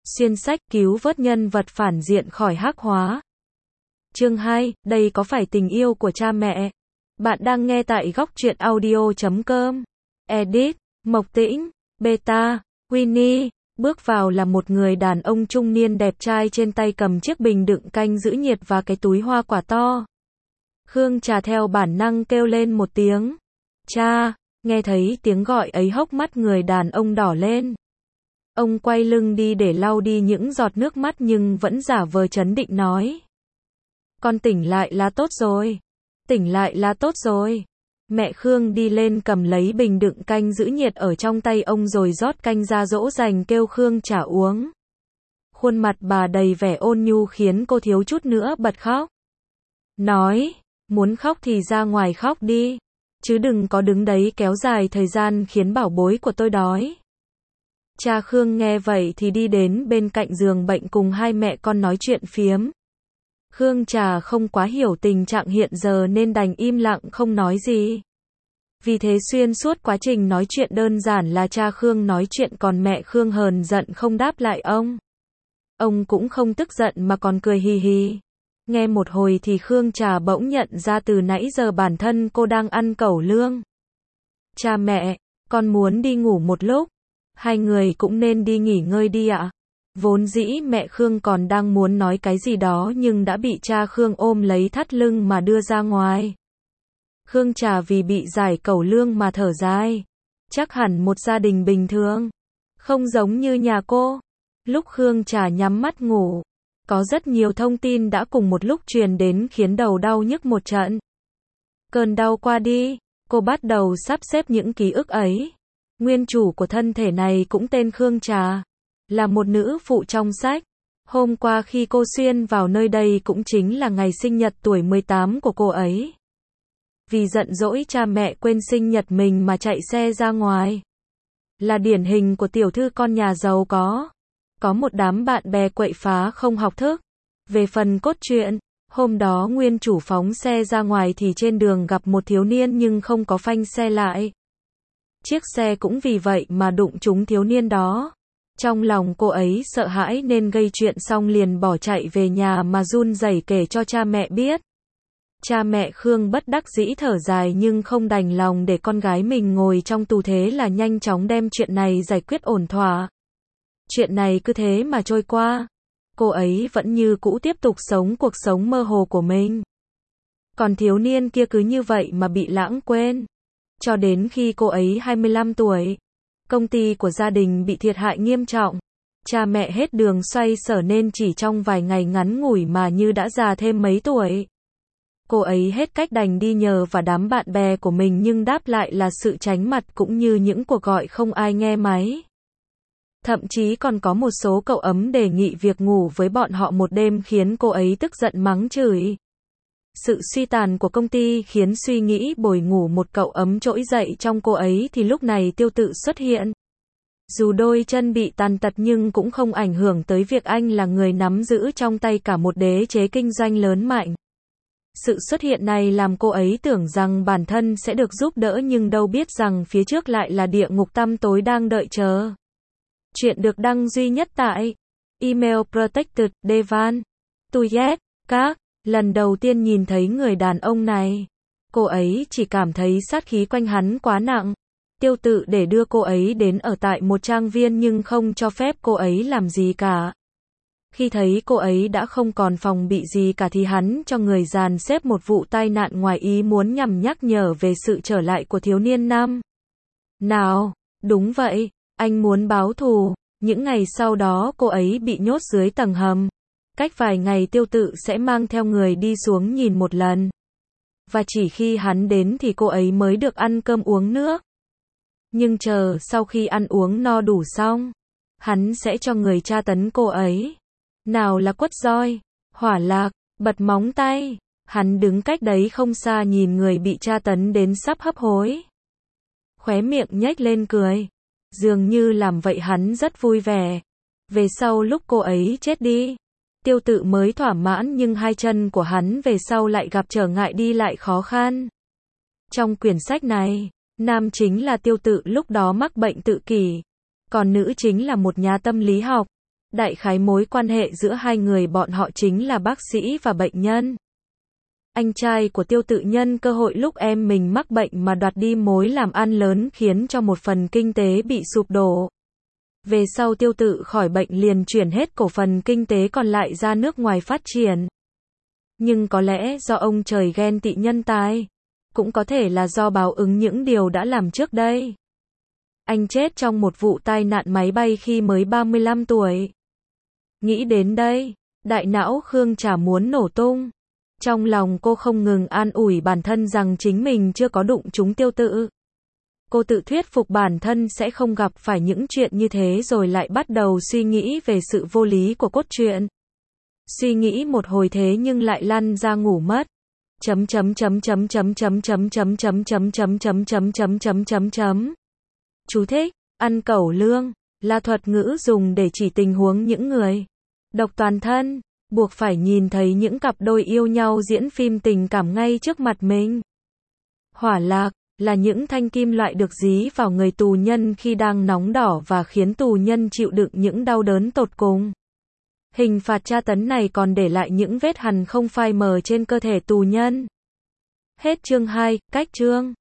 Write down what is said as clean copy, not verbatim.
Xuyên sách cứu vớt nhân vật phản diện khỏi hắc hóa. Chương 2, đây có phải tình yêu của cha mẹ? Bạn đang nghe tại góc truyện audio.com. Edit, Mộc Tĩnh, Beta, Winnie. Bước vào là một người đàn ông trung niên đẹp trai trên tay cầm chiếc bình đựng canh giữ nhiệt và cái túi hoa quả to. Khương Trà theo bản năng kêu lên một tiếng. Cha, nghe thấy tiếng gọi ấy hốc mắt người đàn ông đỏ lên. Ông quay lưng đi để lau đi những giọt nước mắt nhưng vẫn giả vờ trấn định nói. Con tỉnh lại là tốt rồi. Tỉnh lại là tốt rồi. Mẹ Khương đi lên cầm lấy bình đựng canh giữ nhiệt ở trong tay ông rồi rót canh ra dỗ dành kêu Khương Trà uống. Khuôn mặt bà đầy vẻ ôn nhu khiến cô thiếu chút nữa bật khóc. Nói, muốn khóc thì ra ngoài khóc đi. Chứ đừng có đứng đấy kéo dài thời gian khiến bảo bối của tôi đói. Cha Khương nghe vậy thì đi đến bên cạnh giường bệnh cùng hai mẹ con nói chuyện phiếm. Khương Trà không quá hiểu tình trạng hiện giờ nên đành im lặng không nói gì. Vì thế xuyên suốt quá trình nói chuyện đơn giản là cha Khương nói chuyện còn mẹ Khương hờn giận không đáp lại ông. Ông cũng không tức giận mà còn cười hì hì. Nghe một hồi thì Khương Trà bỗng nhận ra từ nãy giờ bản thân cô đang ăn cẩu lương. Cha mẹ, con muốn đi ngủ một lúc. Hai người cũng nên đi nghỉ ngơi đi ạ. Vốn dĩ mẹ Khương còn đang muốn nói cái gì đó nhưng đã bị cha Khương ôm lấy thắt lưng mà đưa ra ngoài. Khương Trà vì bị giải cẩu lương mà thở dài. Chắc hẳn một gia đình bình thường. Không giống như nhà cô. Lúc Khương Trà nhắm mắt ngủ, có rất nhiều thông tin đã cùng một lúc truyền đến khiến đầu đau nhức một trận. Cơn đau qua đi, cô bắt đầu sắp xếp những ký ức ấy. Nguyên chủ của thân thể này cũng tên Khương Trà, là một nữ phụ trong sách. Hôm qua khi cô xuyên vào nơi đây cũng chính là ngày sinh nhật tuổi 18 của cô ấy. Vì giận dỗi cha mẹ quên sinh nhật mình mà chạy xe ra ngoài. Là điển hình của tiểu thư con nhà giàu có. Có một đám bạn bè quậy phá không học thức. Về phần cốt truyện, hôm đó nguyên chủ phóng xe ra ngoài thì trên đường gặp một thiếu niên nhưng không có phanh xe lại. Chiếc xe cũng vì vậy mà đụng trúng thiếu niên đó. Trong lòng cô ấy sợ hãi nên gây chuyện xong liền bỏ chạy về nhà mà run rẩy kể cho cha mẹ biết. Cha mẹ Khương bất đắc dĩ thở dài nhưng không đành lòng để con gái mình ngồi trong tù thế là nhanh chóng đem chuyện này giải quyết ổn thỏa. Chuyện này cứ thế mà trôi qua. Cô ấy vẫn như cũ tiếp tục sống cuộc sống mơ hồ của mình. Còn thiếu niên kia cứ như vậy mà bị lãng quên. Cho đến khi cô ấy 25 tuổi, công ty của gia đình bị thiệt hại nghiêm trọng. Cha mẹ hết đường xoay sở nên chỉ trong vài ngày ngắn ngủi mà như đã già thêm mấy tuổi. Cô ấy hết cách đành đi nhờ vào đám bạn bè của mình nhưng đáp lại là sự tránh mặt cũng như những cuộc gọi không ai nghe máy. Thậm chí còn có một số cậu ấm đề nghị việc ngủ với bọn họ một đêm khiến cô ấy tức giận mắng chửi. Sự suy tàn của công ty khiến suy nghĩ bồi ngủ một cậu ấm trỗi dậy trong cô ấy thì lúc này Tiêu Tự xuất hiện. Dù đôi chân bị tàn tật nhưng cũng không ảnh hưởng tới việc anh là người nắm giữ trong tay cả một đế chế kinh doanh lớn mạnh. Sự xuất hiện này làm cô ấy tưởng rằng bản thân sẽ được giúp đỡ nhưng đâu biết rằng phía trước lại là địa ngục tăm tối đang đợi chờ. Chuyện được đăng duy nhất tại email protected devan. Tuyet, các. Lần đầu tiên nhìn thấy người đàn ông này, cô ấy chỉ cảm thấy sát khí quanh hắn quá nặng. Tiêu Tự để đưa cô ấy đến ở tại một trang viên nhưng không cho phép cô ấy làm gì cả. Khi thấy cô ấy đã không còn phòng bị gì cả thì hắn cho người dàn xếp một vụ tai nạn ngoài ý muốn nhằm nhắc nhở về sự trở lại của thiếu niên nam. Nào, đúng vậy, anh muốn báo thù. Những ngày sau đó cô ấy bị nhốt dưới tầng hầm. Cách vài ngày Tiêu Tự sẽ mang theo người đi xuống nhìn một lần. Và chỉ khi hắn đến thì cô ấy mới được ăn cơm uống nước. Nhưng chờ sau khi ăn uống no đủ xong, hắn sẽ cho người tra tấn cô ấy. Nào là quất roi, hỏa lạc, bật móng tay. Hắn đứng cách đấy không xa nhìn người bị tra tấn đến sắp hấp hối. Khóe miệng nhếch lên cười. Dường như làm vậy hắn rất vui vẻ. Về sau lúc cô ấy chết đi, Tiêu Tự mới thỏa mãn nhưng hai chân của hắn về sau lại gặp trở ngại đi lại khó khăn. Trong quyển sách này, nam chính là Tiêu Tự lúc đó mắc bệnh tự kỷ, còn nữ chính là một nhà tâm lý học. Đại khái mối quan hệ giữa hai người bọn họ chính là bác sĩ và bệnh nhân. Anh trai của Tiêu Tự nhân cơ hội lúc em mình mắc bệnh mà đoạt đi mối làm ăn lớn khiến cho một phần kinh tế bị sụp đổ. Về sau Tiêu Tự khỏi bệnh liền chuyển hết cổ phần kinh tế còn lại ra nước ngoài phát triển. Nhưng có lẽ do ông trời ghen tị nhân tài, cũng có thể là do báo ứng những điều đã làm trước đây. Anh chết trong một vụ tai nạn máy bay khi mới 35 tuổi. Nghĩ đến đây, đại não Khương chả muốn nổ tung. Trong lòng cô không ngừng an ủi bản thân rằng chính mình chưa có đụng trúng Tiêu Tự. Cô tự thuyết phục bản thân sẽ không gặp phải những chuyện như thế rồi lại bắt đầu suy nghĩ về sự vô lý của cốt truyện. Suy nghĩ một hồi thế nhưng lại lăn ra ngủ mất. Chú thích: ăn cẩu lương là thuật ngữ dùng để chỉ tình huống những người độc toàn thân, buộc phải nhìn thấy những cặp đôi yêu nhau diễn phim tình cảm ngay trước mặt mình. Hỏa lạc là những thanh kim loại được dí vào người tù nhân khi đang nóng đỏ và khiến tù nhân chịu đựng những đau đớn tột cùng. Hình phạt tra tấn này còn để lại những vết hằn không phai mờ trên cơ thể tù nhân. Hết chương 2, cách chương